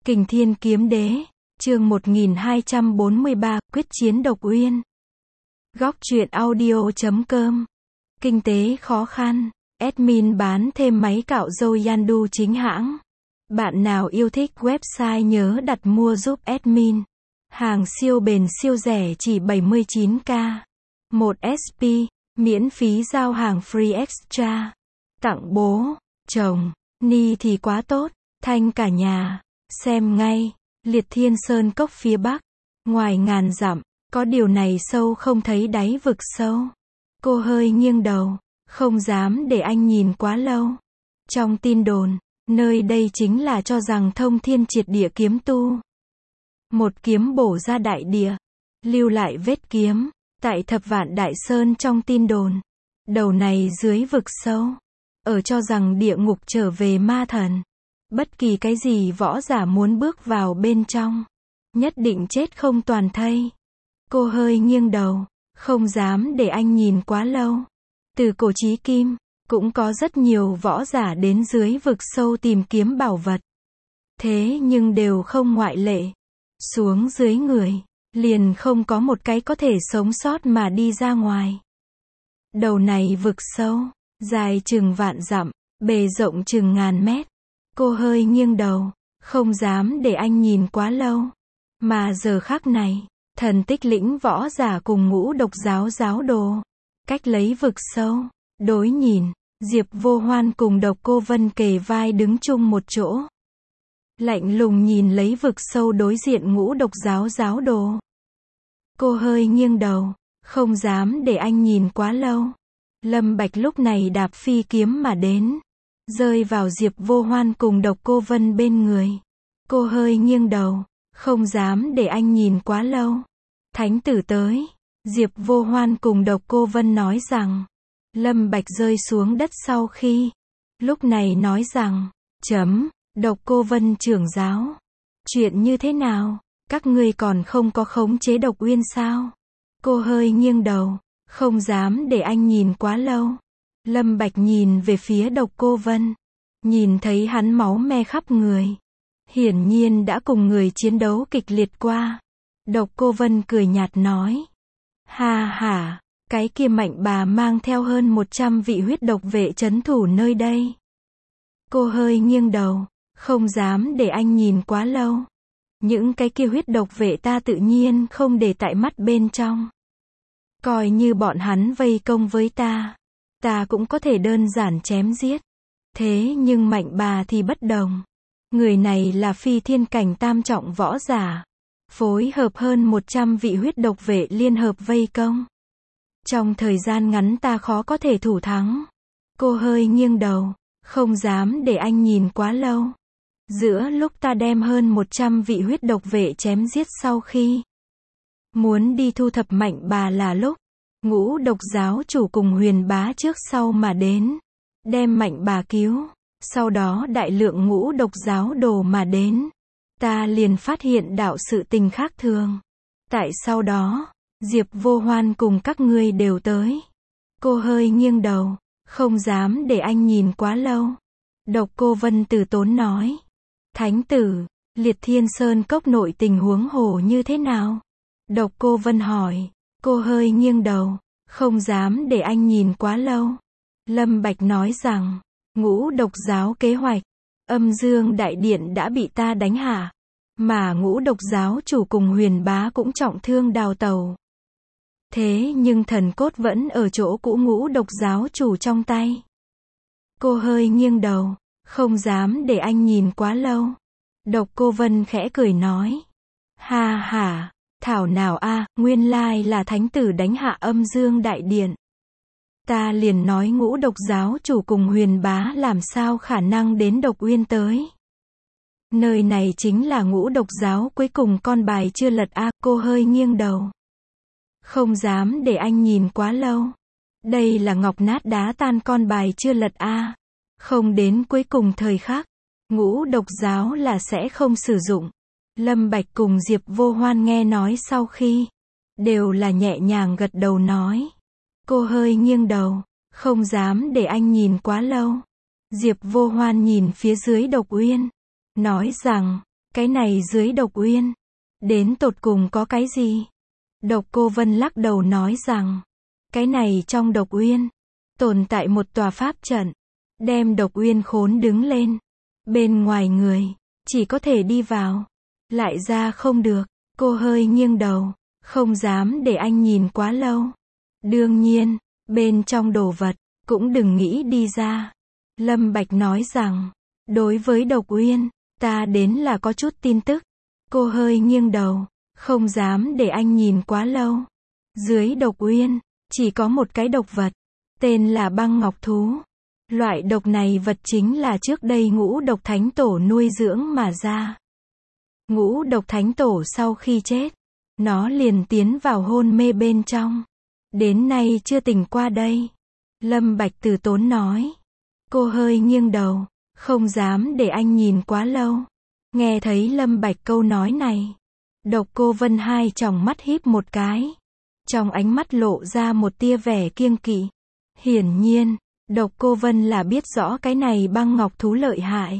Kình Thiên Kiếm Đế, chương 1243, quyết chiến độc uyên. Góc truyện audio.com. Kinh tế khó khăn, admin bán thêm máy cạo râu Yandu chính hãng. Bạn nào yêu thích website nhớ đặt mua giúp admin. Hàng siêu bền siêu rẻ chỉ 79k. 1 SP, miễn phí giao hàng free extra. Tặng bố, chồng, ni thì quá tốt, thanh cả nhà. Xem ngay, Liệt Thiên Sơn Cốc phía Bắc. Ngoài ngàn dặm, có điều này sâu không thấy đáy vực sâu. Cô hơi nghiêng đầu, không dám để anh nhìn quá lâu. Trong tin đồn, nơi đây chính là cho rằng thông thiên triệt địa kiếm tu. Một kiếm bổ ra đại địa, lưu lại vết kiếm, tại Thập Vạn Đại Sơn trong tin đồn. Đầu này dưới vực sâu, ở cho rằng địa ngục trở về ma thần. Bất kỳ cái gì võ giả muốn bước vào bên trong, nhất định chết không toàn thây. Cô hơi nghiêng đầu, không dám để anh nhìn quá lâu. Từ cổ chí kim, cũng có rất nhiều võ giả đến dưới vực sâu tìm kiếm bảo vật. Thế nhưng đều không ngoại lệ. Xuống dưới người, liền không có một cái có thể sống sót mà đi ra ngoài. Đầu này vực sâu, dài chừng vạn dặm, bề rộng chừng ngàn mét. Cô hơi nghiêng đầu, không dám để anh nhìn quá lâu. Mà giờ khắc này, thần Tích Lĩnh võ giả cùng Ngũ Độc giáo giáo đồ, cách lấy vực sâu, đối nhìn, Diệp Vô Hoan cùng Độc Cô Vân kề vai đứng chung một chỗ. Lạnh lùng nhìn lấy vực sâu đối diện Ngũ Độc giáo giáo đồ. Cô hơi nghiêng đầu, không dám để anh nhìn quá lâu. Lâm Bạch lúc này đạp phi kiếm mà đến, rơi vào Diệp Vô Hoan cùng Độc Cô Vân bên người. Cô hơi nghiêng đầu, không dám để anh nhìn quá lâu. Thánh tử tới. Diệp Vô Hoan cùng Độc Cô Vân nói rằng. Lâm Bạch rơi xuống đất sau khi, lúc này nói rằng, Độc Cô Vân trưởng giáo. Chuyện như thế nào? Các ngươi còn không có khống chế Độc Uyên sao? Cô hơi nghiêng đầu, không dám để anh nhìn quá lâu. Lâm Bạch nhìn về phía Độc Cô Vân, nhìn thấy hắn máu me khắp người. Hiển nhiên đã cùng người chiến đấu kịch liệt qua. Độc Cô Vân cười nhạt nói. Ha ha, cái kia Mạnh bà mang theo hơn 100 vị huyết độc vệ trấn thủ nơi đây. Cô hơi nghiêng đầu, không dám để anh nhìn quá lâu. Những cái kia huyết độc vệ ta tự nhiên không để tại mắt bên trong. Coi như bọn hắn vây công với ta cũng có thể đơn giản chém giết. Thế nhưng Mạnh bà thì bất đồng. Người này là phi thiên cảnh tam trọng võ giả. Phối hợp hơn 100 vị huyết độc vệ liên hợp vây công. Trong thời gian ngắn ta khó có thể thủ thắng. Cô hơi nghiêng đầu, không dám để anh nhìn quá lâu. Giữa lúc ta đem hơn 100 vị huyết độc vệ chém giết sau khi muốn đi thu thập Mạnh bà là lúc Ngũ Độc giáo chủ cùng Huyền Bá trước sau mà đến, đem Mạnh bà cứu. Sau đó đại lượng Ngũ Độc giáo đồ mà đến. Ta liền phát hiện đạo sự tình khác thường. Tại sau đó, Diệp Vô Hoan cùng các ngươi đều tới. Cô hơi nghiêng đầu, không dám để anh nhìn quá lâu. Độc Cô Vân từ tốn nói. Thánh tử, Liệt Thiên Sơn Cốc nội tình huống hồ như thế nào? Độc Cô Vân hỏi. Cô hơi nghiêng đầu, không dám để anh nhìn quá lâu. Lâm Bạch nói rằng, Ngũ Độc giáo kế hoạch, Âm Dương Đại Điện đã bị ta đánh hạ. Mà Ngũ Độc giáo chủ cùng Huyền Bá cũng trọng thương đào tẩu. Thế nhưng thần cốt vẫn ở chỗ cũ Ngũ Độc giáo chủ trong tay. Cô hơi nghiêng đầu, không dám để anh nhìn quá lâu. Độc Cô Vân khẽ cười nói. Ha ha, thảo nào a, nguyên lai là thánh tử đánh hạ Âm Dương Đại Điện. Ta liền nói Ngũ Độc giáo chủ cùng Huyền Bá làm sao khả năng đến Độc Uyên tới. Nơi này chính là Ngũ Độc giáo cuối cùng con bài chưa lật a. Cô hơi nghiêng đầu, không dám để anh nhìn quá lâu. Đây là ngọc nát đá tan con bài chưa lật a. Không đến cuối cùng thời khắc, Ngũ Độc giáo là sẽ không sử dụng. Lâm Bạch cùng Diệp Vô Hoan nghe nói sau khi, đều là nhẹ nhàng gật đầu nói. Cô hơi nghiêng đầu, không dám để anh nhìn quá lâu. Diệp Vô Hoan nhìn phía dưới Độc Uyên, nói rằng, Cái này dưới Độc Uyên, đến tột cùng có cái gì? Độc Cô Vân lắc đầu nói rằng, cái này trong Độc Uyên, tồn tại một tòa pháp trận, đem Độc Uyên khốn đứng lên. Bên ngoài người, chỉ có thể đi vào, lại ra không được. Cô hơi nghiêng đầu, không dám để anh nhìn quá lâu. Đương nhiên, bên trong đồ vật, cũng đừng nghĩ đi ra. Lâm Bạch nói rằng, đối với Độc Uyên, ta đến là có chút tin tức. Cô hơi nghiêng đầu, không dám để anh nhìn quá lâu. Dưới Độc Uyên, chỉ có một cái độc vật, tên là băng ngọc thú. Loại độc này vật chính là trước đây Ngũ Độc Thánh Tổ nuôi dưỡng mà ra. Ngũ Độc Thánh Tổ sau khi chết, nó liền tiến vào hôn mê bên trong. Đến nay chưa tỉnh qua đây. Lâm Bạch từ tốn nói. Cô hơi nghiêng đầu, không dám để anh nhìn quá lâu. Nghe thấy Lâm Bạch câu nói này, Độc Cô Vân hai tròng mắt híp một cái. Trong ánh mắt lộ ra một tia vẻ kiêng kỵ. Hiển nhiên, Độc Cô Vân là biết rõ cái này băng ngọc thú lợi hại.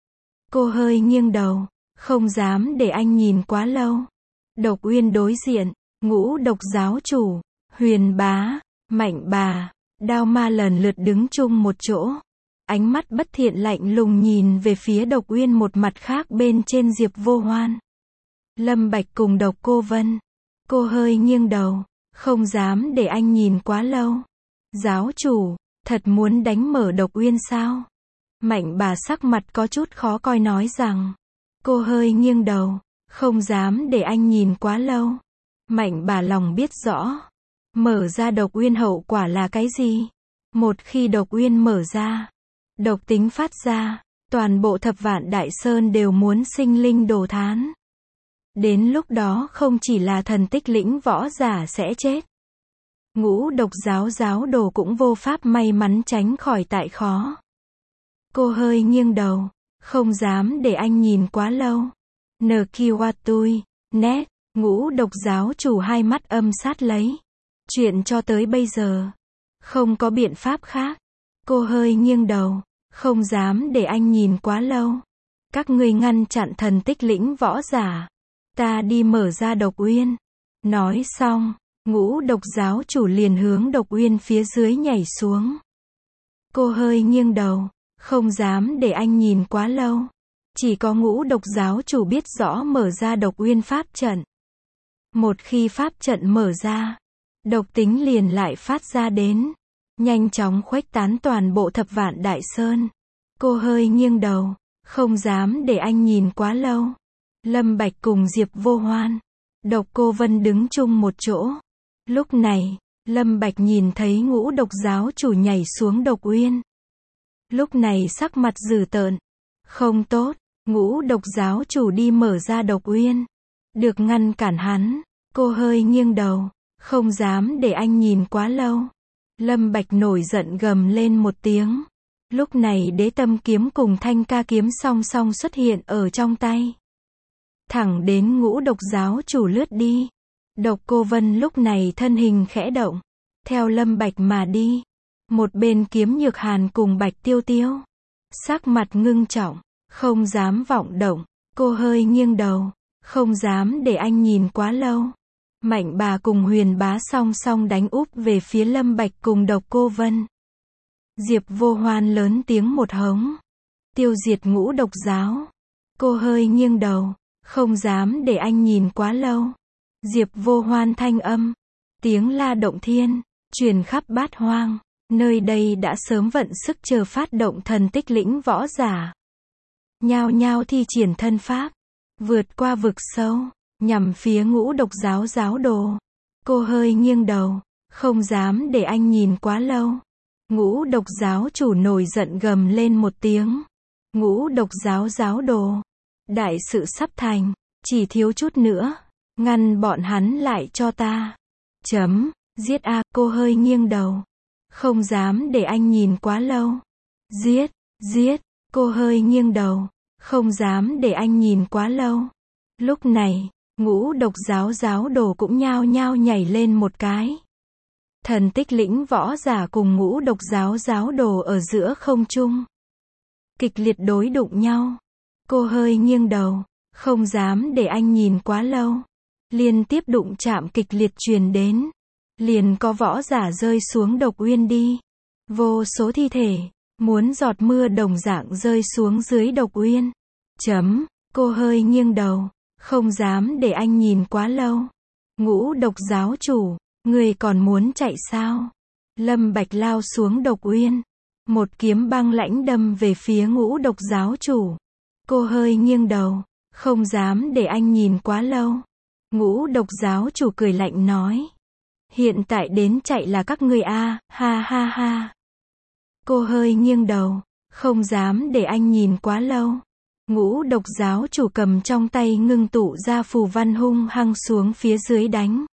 Cô hơi nghiêng đầu, không dám để anh nhìn quá lâu. Độc Uyên đối diện, Ngũ Độc giáo chủ, Huyền Bá, Mạnh Bà, Đao Ma lần lượt đứng chung một chỗ. Ánh mắt bất thiện lạnh lùng nhìn về phía Độc Uyên một mặt khác bên trên Diệp Vô Hoan. Lâm Bạch cùng Độc Cô Vân. Cô hơi nghiêng đầu, không dám để anh nhìn quá lâu. Giáo chủ, thật muốn đánh mở Độc Uyên sao? Mạnh Bà sắc mặt có chút khó coi nói rằng. Cô hơi nghiêng đầu, không dám để anh nhìn quá lâu. Mạnh Bà lòng biết rõ. Mở ra Độc Uyên hậu quả là cái gì? Một khi Độc Uyên mở ra, độc tính phát ra, toàn bộ Thập Vạn Đại Sơn đều muốn sinh linh đồ thán. Đến lúc đó không chỉ là thần tích lĩnh võ giả sẽ chết. Ngũ Độc giáo giáo đồ cũng vô pháp may mắn tránh khỏi tại khó. Cô hơi nghiêng đầu, không dám để anh nhìn quá lâu. Nkiwatui, nét, Ngũ Độc giáo chủ hai mắt âm sát lấy. Chuyện cho tới bây giờ, không có biện pháp khác. Cô hơi nghiêng đầu, không dám để anh nhìn quá lâu. Các ngươi ngăn chặn thần tích lĩnh võ giả. Ta đi mở ra Độc Uyên. Nói xong, Ngũ Độc giáo chủ liền hướng Độc Uyên phía dưới nhảy xuống. Cô hơi nghiêng đầu, không dám để anh nhìn quá lâu. Chỉ có Ngũ Độc giáo chủ biết rõ mở ra Độc Uyên pháp trận. Một khi pháp trận mở ra, độc tính liền lại phát ra đến, nhanh chóng khuếch tán toàn bộ Thập Vạn Đại Sơn. Cô hơi nghiêng đầu, không dám để anh nhìn quá lâu. Lâm Bạch cùng Diệp Vô Hoan, Độc Cô Vân đứng chung một chỗ. Lúc này, Lâm Bạch nhìn thấy Ngũ Độc giáo chủ nhảy xuống Độc Uyên. Lúc này sắc mặt dữ tợn. Không tốt, Ngũ Độc giáo chủ đi mở ra Độc Uyên. Được ngăn cản hắn. Cô hơi nghiêng đầu, không dám để anh nhìn quá lâu. Lâm Bạch nổi giận gầm lên một tiếng. Lúc này Đế Tâm kiếm cùng Thanh Ca kiếm song song xuất hiện ở trong tay. Thẳng đến Ngũ Độc giáo chủ lướt đi. Độc Cô Vân lúc này thân hình khẽ động, theo Lâm Bạch mà đi. Một bên Kiếm Nhược Hàn cùng Bạch Tiêu Tiêu, sắc mặt ngưng trọng, không dám vọng động. Cô hơi nghiêng đầu, không dám để anh nhìn quá lâu. Mạnh Bà cùng Huyền Bá song song đánh úp về phía Lâm Bạch cùng Độc Cô Vân. Diệp Vô Hoan lớn tiếng một hống. Tiêu diệt Ngũ Độc giáo. Cô hơi nghiêng đầu, không dám để anh nhìn quá lâu. Diệp Vô Hoan thanh âm, tiếng la động thiên, truyền khắp bát hoang. Nơi đây đã sớm vận sức chờ phát động thần tích lĩnh võ giả. Nhao nhao thi triển thân pháp, vượt qua vực sâu, nhằm phía Ngũ Độc giáo giáo đồ. Cô hơi nghiêng đầu, không dám để anh nhìn quá lâu. Ngũ Độc giáo chủ nổi giận gầm lên một tiếng. Ngũ Độc giáo giáo đồ, đại sự sắp thành, chỉ thiếu chút nữa, ngăn bọn hắn lại cho ta. Giết a. Cô hơi nghiêng đầu, không dám để anh nhìn quá lâu. Giết. Cô hơi nghiêng đầu, không dám để anh nhìn quá lâu. Lúc này, Ngũ Độc giáo giáo đồ cũng nhao nhao nhảy lên một cái. Thần tích lĩnh võ giả cùng Ngũ Độc giáo giáo đồ ở giữa không trung, kịch liệt đối đụng nhau. Cô hơi nghiêng đầu, Không dám để anh nhìn quá lâu. Liên tiếp đụng chạm kịch liệt truyền đến. Liền có võ giả rơi xuống độc uyên đi. Vô số thi thể, muốn giọt mưa đồng dạng rơi xuống dưới độc uyên. Cô hơi nghiêng đầu, không dám để anh nhìn quá lâu. Ngũ độc giáo chủ, người còn muốn chạy sao? Lâm Bạch lao xuống độc uyên. Một kiếm băng lãnh đâm về phía ngũ độc giáo chủ. Cô hơi nghiêng đầu, không dám để anh nhìn quá lâu. Ngũ độc giáo chủ cười lạnh nói. Hiện tại đến chạy là các ngươi a, ha ha ha. Cô hơi nghiêng đầu, không dám để anh nhìn quá lâu. Ngũ độc giáo chủ cầm trong tay ngưng tụ ra phù văn hung hăng xuống phía dưới đánh.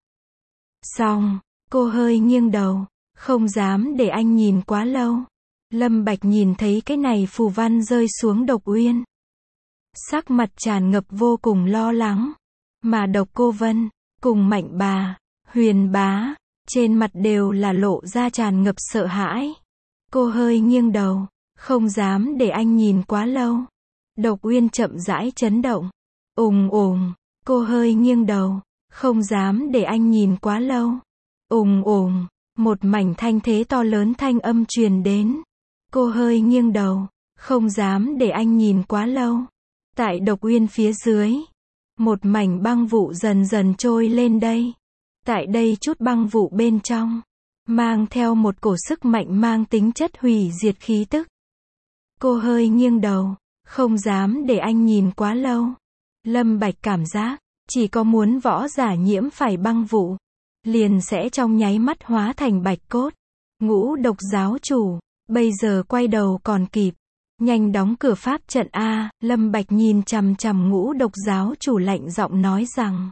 Xong, cô hơi nghiêng đầu, không dám để anh nhìn quá lâu. Lâm Bạch nhìn thấy cái này phù văn rơi xuống độc uyên. Sắc mặt tràn ngập vô cùng lo lắng. Mà Độc Cô Vân, cùng Mạnh Bà, Huyền Bá, trên mặt đều là lộ ra tràn ngập sợ hãi. Cô hơi nghiêng đầu, không dám để anh nhìn quá lâu. Độc uyên chậm rãi chấn động. Ùng ùng, cô hơi nghiêng đầu, không dám để anh nhìn quá lâu. Ùng ùng, một mảnh thanh thế to lớn thanh âm truyền đến. Cô hơi nghiêng đầu, không dám để anh nhìn quá lâu. Tại độc uyên phía dưới, một mảnh băng vụ dần dần trôi lên đây. Tại đây chút băng vụ bên trong, mang theo một cổ sức mạnh mang tính chất hủy diệt khí tức. Cô hơi nghiêng đầu, không dám để anh nhìn quá lâu. Lâm Bạch cảm giác, chỉ có muốn võ giả nhiễm phải băng vụ, liền sẽ trong nháy mắt hóa thành bạch cốt. Ngũ độc giáo chủ, bây giờ quay đầu còn kịp. Nhanh đóng cửa pháp trận a. Lâm Bạch nhìn chằm chằm ngũ độc giáo chủ lạnh giọng nói rằng.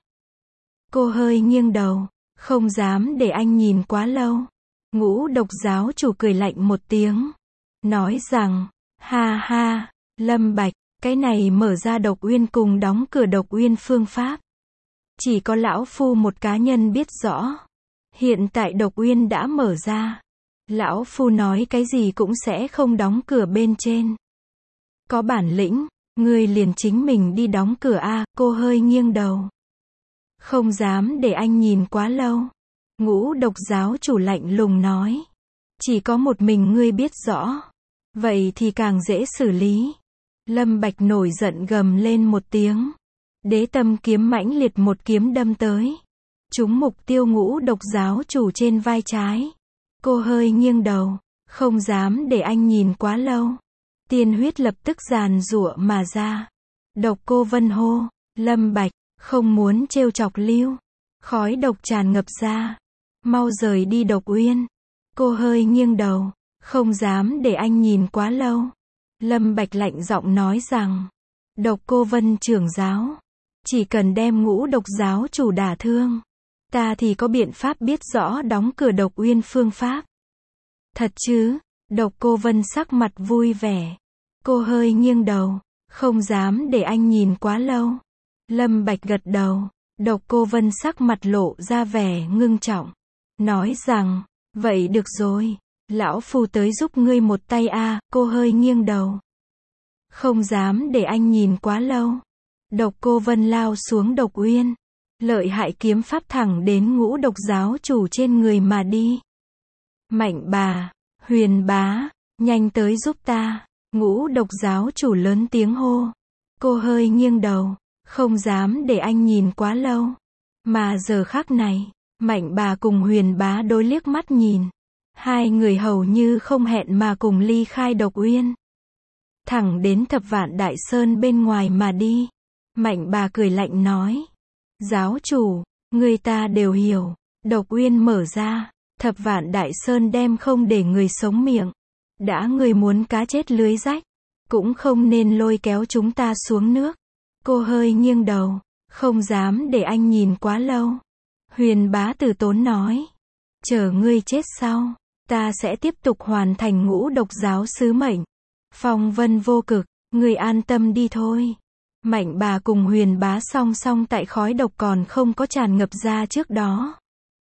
Cô hơi nghiêng đầu, không dám để anh nhìn quá lâu. Ngũ độc giáo chủ cười lạnh một tiếng, nói rằng, ha ha, Lâm Bạch, cái này mở ra độc uyên cùng đóng cửa độc uyên phương pháp. Chỉ có lão phu một cá nhân biết rõ. Hiện tại độc uyên đã mở ra. Lão phu nói cái gì cũng sẽ không đóng cửa bên trên. Có bản lĩnh, ngươi liền chính mình đi đóng cửa a. Cô hơi nghiêng đầu, không dám để anh nhìn quá lâu. Ngũ độc giáo chủ lạnh lùng nói. Chỉ có một mình ngươi biết rõ. Vậy thì càng dễ xử lý. Lâm Bạch nổi giận gầm lên một tiếng. Đế tâm kiếm mãnh liệt một kiếm đâm tới. Trúng mục tiêu ngũ độc giáo chủ trên vai trái. Cô hơi nghiêng đầu, không dám để anh nhìn quá lâu. Tiên huyết lập tức giàn giụa mà ra. Độc Cô Vân hô, Lâm Bạch, không muốn trêu chọc Lưu. Khói độc tràn ngập ra. Mau rời đi độc uyên. Cô hơi nghiêng đầu, không dám để anh nhìn quá lâu. Lâm Bạch lạnh giọng nói rằng, Độc Cô Vân trưởng giáo, chỉ cần đem ngũ độc giáo chủ đả thương, ta thì có biện pháp biết rõ đóng cửa độc uyên phương pháp. Thật chứ? Độc Cô Vân sắc mặt vui vẻ. Cô hơi nghiêng đầu, không dám để anh nhìn quá lâu. Lâm Bạch gật đầu. Độc Cô Vân sắc mặt lộ ra vẻ ngưng trọng, nói rằng, vậy được rồi, lão phu tới giúp ngươi một tay a. Cô hơi nghiêng đầu, không dám để anh nhìn quá lâu. Độc Cô Vân lao xuống độc uyên, lợi hại kiếm pháp thẳng đến ngũ độc giáo chủ trên người mà đi. Mạnh Bà, Huyền Bá, nhanh tới giúp ta. Ngũ độc giáo chủ lớn tiếng hô. Cô hơi nghiêng đầu, không dám để anh nhìn quá lâu. Mà giờ khắc này, Mạnh Bà cùng Huyền Bá đối liếc mắt nhìn. Hai người hầu như không hẹn mà cùng ly khai độc uyên, thẳng đến Thập Vạn Đại Sơn bên ngoài mà đi. Mạnh Bà cười lạnh nói. Giáo chủ, người ta đều hiểu. Độc uyên mở ra, Thập Vạn Đại Sơn đem không để người sống miệng. Đã người muốn cá chết lưới rách, cũng không nên lôi kéo chúng ta xuống nước. Cô hơi nghiêng đầu, không dám để anh nhìn quá lâu. Huyền Bá từ tốn nói. Chờ ngươi chết sau, ta sẽ tiếp tục hoàn thành ngũ độc giáo sứ mệnh. Phong vân vô cực, ngươi an tâm đi thôi. Mạnh Bà cùng Huyền Bá song song tại khói độc còn không có tràn ngập ra trước đó,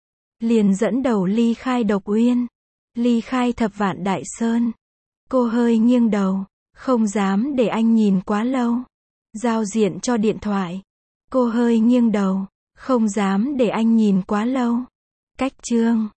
liền dẫn đầu ly khai độc uyên, ly khai Thập Vạn Đại Sơn. Cô hơi nghiêng đầu, không dám để anh nhìn quá lâu. Giao diện cho điện thoại. Cô hơi nghiêng đầu. Không dám để anh nhìn quá lâu. Cách chương.